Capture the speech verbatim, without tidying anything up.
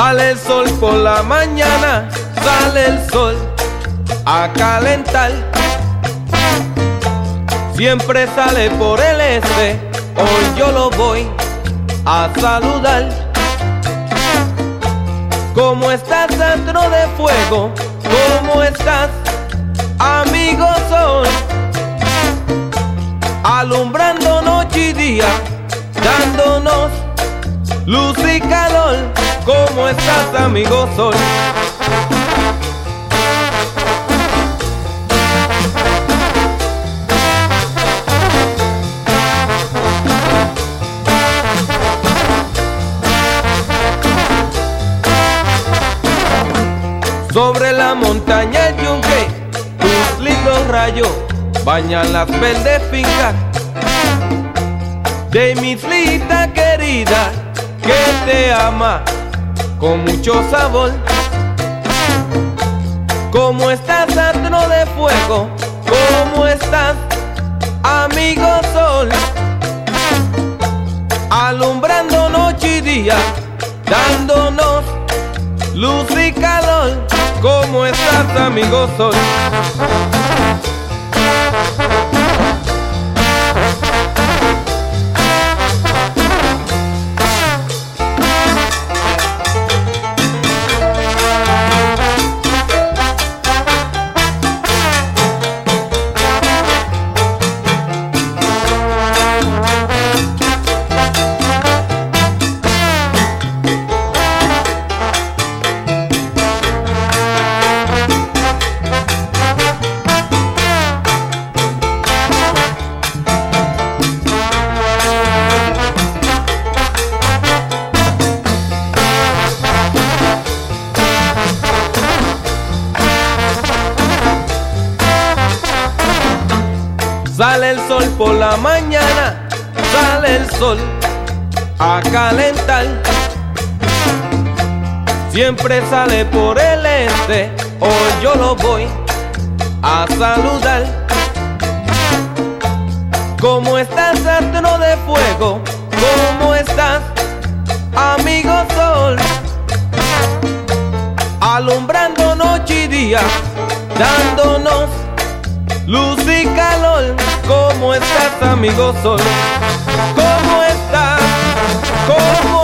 Sale el sol por la mañana, sale el sol a calentar. Siempre sale por el este, hoy yo lo voy a saludar. ¿Cómo estás, astro de fuego? ¿Cómo estás, amigo sol? Alumbrando noche y día, dándonos luz y calor. ¿Cómo estás, amigo sol? Sobre la montaña el yunque, tus lindos rayos bañan las verdes fincas de mi islita querida que te ama con mucho sabor. ¿Cómo estás, astro de fuego? ¿Cómo estás, amigo sol? Alumbrando noche y día, dándonos luz y calor. ¿Cómo estás, amigo sol? Sale el sol por la mañana, sale el sol a calentar. Siempre sale por el este, hoy yo lo voy a saludar. ¿Cómo estás, astro de fuego? ¿Cómo estás, amigo sol? Alumbrando noche y día, dándonos luz y calor. ¿Cómo estás, amigo sol? ¿Cómo estás? ¿Cómo